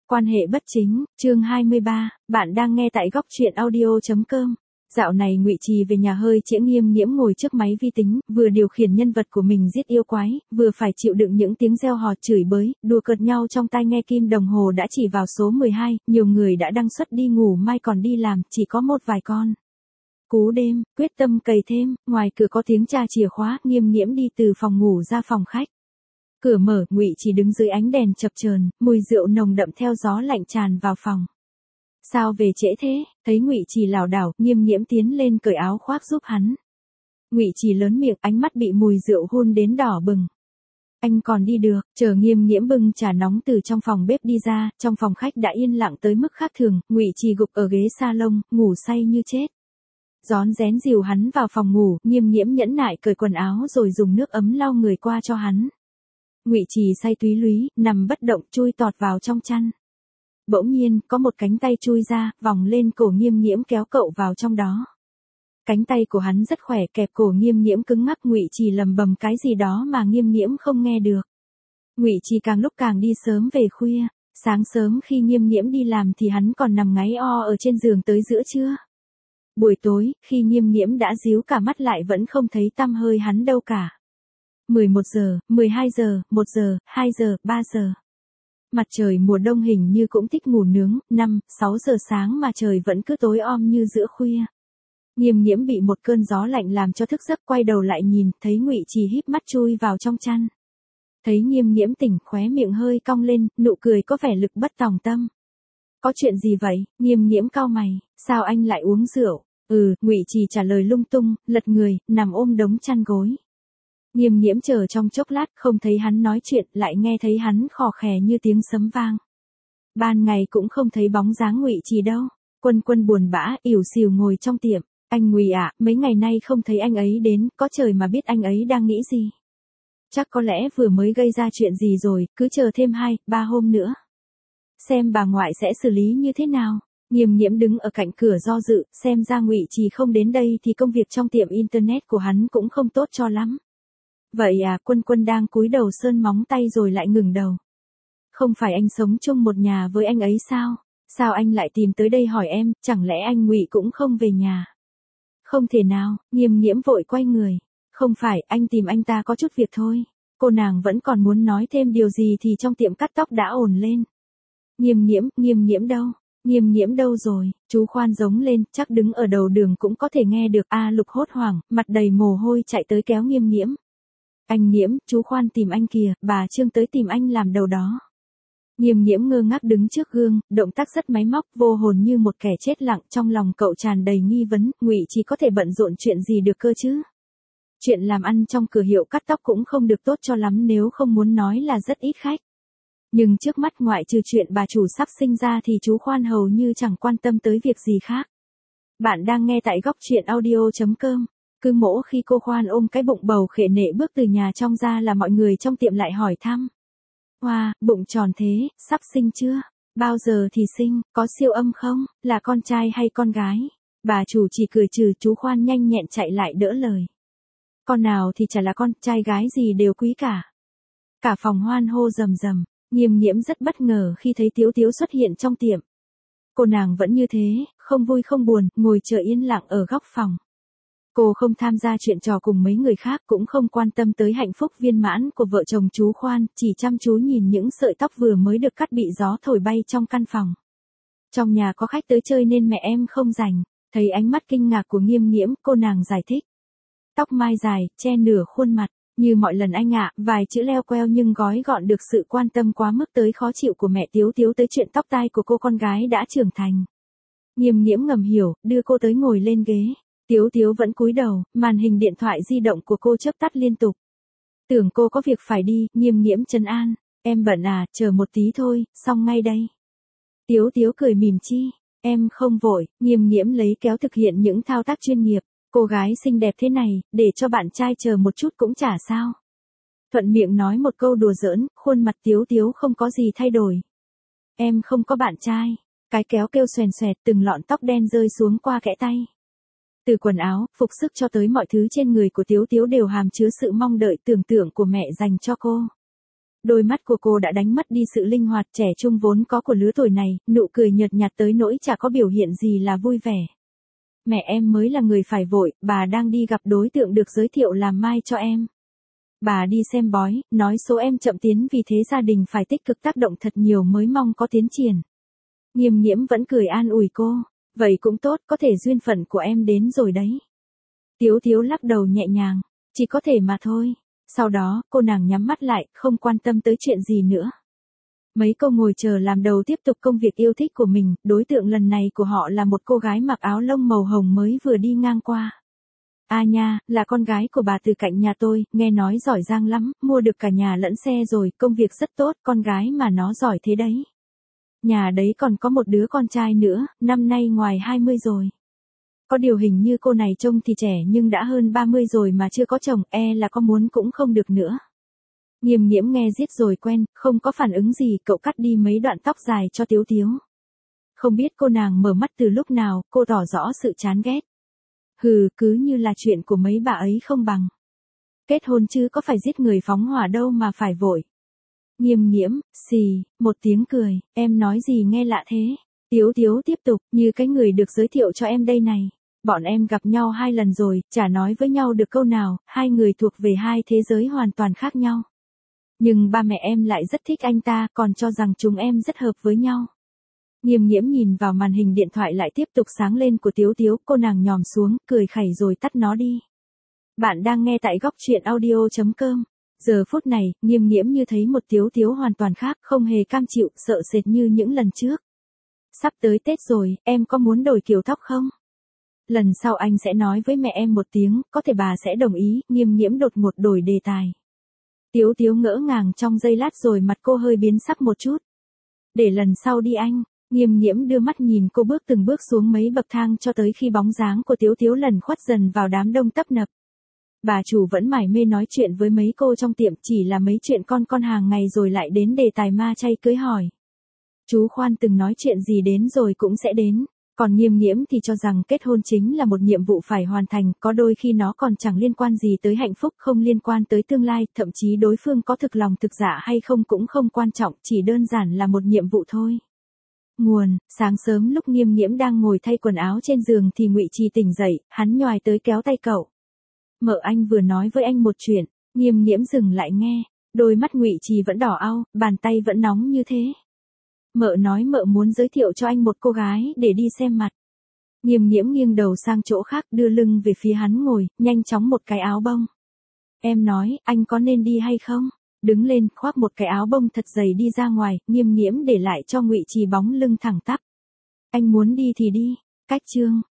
Quan hệ bất chính, chương 23, bạn đang nghe tại góc truyện audio.com. Dạo này Ngụy Trì về nhà hơi trễ, Nghiêm Nghiễm ngồi trước máy vi tính, vừa điều khiển nhân vật của mình giết yêu quái, vừa phải chịu đựng những tiếng reo hò chửi bới, đùa cợt nhau trong tai nghe. Kim đồng hồ đã chỉ vào số 12, nhiều người đã đăng xuất đi ngủ, mai còn đi làm, chỉ có một vài con. Cú đêm, quyết tâm cày thêm, ngoài cửa có tiếng tra chìa khóa, Nghiêm Nghiễm đi từ phòng ngủ ra phòng khách. Cửa mở, Ngụy Trì đứng dưới ánh đèn chập chờn, mùi rượu nồng đậm theo gió lạnh tràn vào phòng. Sao về trễ thế? Thấy Ngụy Trì lảo đảo, Nghiêm Nghiễm tiến lên cởi áo khoác giúp hắn. Ngụy Trì lớn miệng, ánh mắt bị mùi rượu hun đến đỏ bừng. Anh còn đi được? Chờ Nghiêm Nghiễm bưng trà nóng từ trong phòng bếp đi ra, trong phòng khách đã yên lặng tới mức khác thường. Ngụy Trì gục ở ghế salon, ngủ say như chết. Rón rén dìu hắn vào phòng ngủ, Nghiêm Nghiễm nhẫn nại cởi quần áo rồi dùng nước ấm lau người qua cho hắn. Ngụy Trì say túy lúy, nằm bất động, chui tọt vào trong chăn. Bỗng nhiên, có một cánh tay chui ra, vòng lên cổ Nghiêm Nghiễm kéo cậu vào trong đó. Cánh tay của hắn rất khỏe, kẹp cổ Nghiêm Nghiễm cứng ngắc. Ngụy Trì lầm bầm cái gì đó mà Nghiêm Nghiễm không nghe được. Ngụy Trì càng lúc càng đi sớm về khuya. Sáng sớm khi Nghiêm Nghiễm đi làm thì hắn còn nằm ngáy o ở trên giường tới giữa trưa. Buổi tối, khi Nghiêm Nghiễm đã díu cả mắt lại vẫn không thấy tăm hơi hắn đâu cả. 11 giờ, 12 giờ, 1 giờ, 2 giờ, 3 giờ. Mặt trời mùa đông hình như cũng thích ngủ nướng, 5, 6 giờ sáng mà trời vẫn cứ tối om như giữa khuya. Nghiêm Nghiễm bị một cơn gió lạnh làm cho thức giấc, quay đầu lại nhìn, thấy Ngụy Trì híp mắt chui vào trong chăn. Thấy Nghiêm Nghiễm tỉnh, khóe miệng hơi cong lên, nụ cười có vẻ lực bất tòng tâm. Có chuyện gì vậy? Nghiêm Nghiễm cau mày, sao anh lại uống rượu? Ngụy Trì trả lời lung tung, lật người, nằm ôm đống chăn gối. Nghiêm Nghiễm chờ trong chốc lát, không thấy hắn nói chuyện, lại nghe thấy hắn khò khè như tiếng sấm vang. Ban ngày cũng không thấy bóng dáng Ngụy Trì đâu. Quân Quân buồn bã, ỉu xìu ngồi trong tiệm. Anh Ngụy ạ, mấy ngày nay không thấy anh ấy đến, có trời mà biết anh ấy đang nghĩ gì. Chắc có lẽ vừa mới gây ra chuyện gì rồi, cứ chờ thêm 2, 3 hôm nữa. Xem bà ngoại sẽ xử lý như thế nào. Nghiêm Nghiễm đứng ở cạnh cửa do dự, xem ra Ngụy Trì không đến đây thì công việc trong tiệm internet của hắn cũng không tốt cho lắm. Vậy à? Quân Quân đang cúi đầu sơn móng tay rồi lại ngừng đầu. Không phải anh sống chung một nhà với anh ấy sao? Sao anh lại tìm tới đây hỏi em, chẳng lẽ anh Ngụy cũng không về nhà? Không thể nào. Nghiêm Nghiễm vội quay người. Không phải, anh tìm anh ta có chút việc thôi. Cô nàng vẫn còn muốn nói thêm điều gì thì trong tiệm cắt tóc đã ồn lên. Nghiêm Nghiễm đâu? Nghiêm Nghiễm đâu rồi? Chú Khoan giống lên, chắc đứng ở đầu đường cũng có thể nghe được. Lục hốt hoảng, mặt đầy mồ hôi chạy tới kéo Nghiêm Nghiễm. Anh Nghiễm, chú Khoan tìm anh kìa, bà Trương tới tìm anh làm đầu đó. Nghiêm Nghiễm ngơ ngác đứng trước gương, động tác rất máy móc, vô hồn như một kẻ chết lặng. Trong lòng cậu tràn đầy nghi vấn, Ngụy Trì có thể bận rộn chuyện gì được cơ chứ? Chuyện làm ăn trong cửa hiệu cắt tóc cũng không được tốt cho lắm, nếu không muốn nói là rất ít khách. Nhưng trước mắt ngoại trừ chuyện bà chủ sắp sinh ra thì chú Khoan hầu như chẳng quan tâm tới việc gì khác. Bạn đang nghe tại góc truyện audio.com. Cứ mỗi khi cô Khoan ôm cái bụng bầu khệ nệ bước từ nhà trong ra là mọi người trong tiệm lại hỏi thăm. Wow, bụng tròn thế, sắp sinh chưa? Bao giờ thì sinh, có siêu âm không? Là con trai hay con gái? Bà chủ chỉ cười trừ, chú Khoan nhanh nhẹn chạy lại đỡ lời. Con nào thì chả là con, trai gái gì đều quý cả. Cả phòng hoan hô rầm rầm. Nghiêm Nghiễm rất bất ngờ khi thấy Tiếu Tiếu xuất hiện trong tiệm. Cô nàng vẫn như thế, không vui không buồn, ngồi chờ yên lặng ở góc phòng. Cô không tham gia chuyện trò cùng mấy người khác, cũng không quan tâm tới hạnh phúc viên mãn của vợ chồng chú Khoan, chỉ chăm chú nhìn những sợi tóc vừa mới được cắt bị gió thổi bay trong căn phòng. Trong nhà có khách tới chơi nên mẹ em không rảnh. Thấy ánh mắt kinh ngạc của Nghiêm Nghiễm, cô nàng giải thích. Tóc mai dài, che nửa khuôn mặt. Như mọi lần anh ạ, vài chữ leo queo nhưng gói gọn được sự quan tâm quá mức tới khó chịu của mẹ Tiếu Tiếu tới chuyện tóc tai của cô con gái đã trưởng thành. Nghiêm Nghiễm ngầm hiểu, đưa cô tới ngồi lên ghế. Tiếu Tiếu vẫn cúi đầu, màn hình điện thoại di động của cô chớp tắt liên tục. Tưởng cô có việc phải đi, Nghiêm Nghiễm trấn an. Em bận à, chờ một tí thôi, xong ngay đây. Tiếu Tiếu cười mỉm chi. Em không vội. Nghiêm Nghiễm lấy kéo thực hiện những thao tác chuyên nghiệp. Cô gái xinh đẹp thế này, để cho bạn trai chờ một chút cũng chả sao. Thuận miệng nói một câu đùa giỡn, khuôn mặt Tiếu Tiếu không có gì thay đổi. Em không có bạn trai. Cái kéo kêu xoèn xoẹt, từng lọn tóc đen rơi xuống qua kẽ tay. Từ quần áo, phục sức cho tới mọi thứ trên người của Tiếu Tiếu đều hàm chứa sự mong đợi tưởng tượng của mẹ dành cho cô. Đôi mắt của cô đã đánh mất đi sự linh hoạt trẻ trung vốn có của lứa tuổi này, nụ cười nhợt nhạt tới nỗi chả có biểu hiện gì là vui vẻ. Mẹ em mới là người phải vội, bà đang đi gặp đối tượng được giới thiệu làm mai cho em. Bà đi xem bói, nói số em chậm tiến vì thế gia đình phải tích cực tác động thật nhiều mới mong có tiến triển. Nghiêm Nghiễm vẫn cười an ủi cô, vậy cũng tốt, có thể duyên phận của em đến rồi đấy. Tiếu Tiếu lắc đầu nhẹ nhàng, chỉ có thể mà thôi. Sau đó, cô nàng nhắm mắt lại, không quan tâm tới chuyện gì nữa. Mấy cô ngồi chờ làm đầu tiếp tục công việc yêu thích của mình, đối tượng lần này của họ là một cô gái mặc áo lông màu hồng mới vừa đi ngang qua. À nha, là con gái của bà từ cạnh nhà tôi, nghe nói giỏi giang lắm, mua được cả nhà lẫn xe rồi, công việc rất tốt, con gái mà nó giỏi thế đấy. Nhà đấy còn có một đứa con trai nữa, năm nay ngoài 20 rồi. Có điều hình như cô này trông thì trẻ nhưng đã hơn 30 rồi mà chưa có chồng, là có muốn cũng không được nữa. Nghiêm Nghiễm nghe giết rồi quen, không có phản ứng gì, cậu cắt đi mấy đoạn tóc dài cho Tiếu Tiếu. Không biết cô nàng mở mắt từ lúc nào, cô tỏ rõ sự chán ghét. Hừ, cứ như là chuyện của mấy bà ấy không bằng. Kết hôn chứ có phải giết người phóng hỏa đâu mà phải vội. Nghiêm Nghiễm, xì, một tiếng cười, em nói gì nghe lạ thế. Tiếu Tiếu tiếp tục, như cái người được giới thiệu cho em đây này. Bọn em gặp nhau 2 lần rồi, chả nói với nhau được câu nào, hai người thuộc về hai thế giới hoàn toàn khác nhau. Nhưng ba mẹ em lại rất thích anh ta, còn cho rằng chúng em rất hợp với nhau. Nghiêm Nghiễm nhìn vào màn hình điện thoại lại tiếp tục sáng lên của Tiếu Tiếu, cô nàng nhòm xuống, cười khẩy rồi tắt nó đi. Bạn đang nghe tại góc truyện audio.com. Giờ phút này, Nghiêm Nghiễm như thấy một Tiếu Tiếu hoàn toàn khác, không hề cam chịu, sợ sệt như những lần trước. Sắp tới Tết rồi, em có muốn đổi kiểu tóc không? Lần sau anh sẽ nói với mẹ em một tiếng, có thể bà sẽ đồng ý. Nghiêm Nghiễm đột ngột đổi đề tài. Tiếu Tiếu ngỡ ngàng trong giây lát rồi mặt cô hơi biến sắc một chút. Để lần sau đi anh. Nghiêm Nghiễm đưa mắt nhìn cô bước từng bước xuống mấy bậc thang cho tới khi bóng dáng của Tiếu Tiếu lần khuất dần vào đám đông tấp nập. Bà chủ vẫn mải mê nói chuyện với mấy cô trong tiệm, chỉ là mấy chuyện con hàng ngày rồi lại đến đề tài ma chay cưới hỏi. Chú Khoan từng nói chuyện gì đến rồi cũng sẽ đến. Còn Nghiêm Nghiễm thì cho rằng kết hôn chính là một nhiệm vụ phải hoàn thành, có đôi khi nó còn chẳng liên quan gì tới hạnh phúc, không liên quan tới tương lai, thậm chí đối phương có thực lòng thực dạ hay không cũng không quan trọng, chỉ đơn giản là một nhiệm vụ thôi. Nguồn, sáng sớm lúc Nghiêm Nghiễm đang ngồi thay quần áo trên giường thì Ngụy Trì tỉnh dậy, hắn nhoài tới kéo tay cậu. Mợ anh vừa nói với anh một chuyện. Nghiêm Nghiễm dừng lại nghe, đôi mắt Ngụy Trì vẫn đỏ au, bàn tay vẫn nóng như thế. Mợ nói mợ muốn giới thiệu cho anh một cô gái để đi xem mặt. Nghiêm Nghiễm nghiêng đầu sang chỗ khác, đưa lưng về phía hắn ngồi, nhanh chóng một cái áo bông. Em nói, anh có nên đi hay không? Đứng lên, khoác một cái áo bông thật dày đi ra ngoài, Nghiêm Nghiễm để lại cho Ngụy Trì bóng lưng thẳng tắp. Anh muốn đi thì đi. Cách chương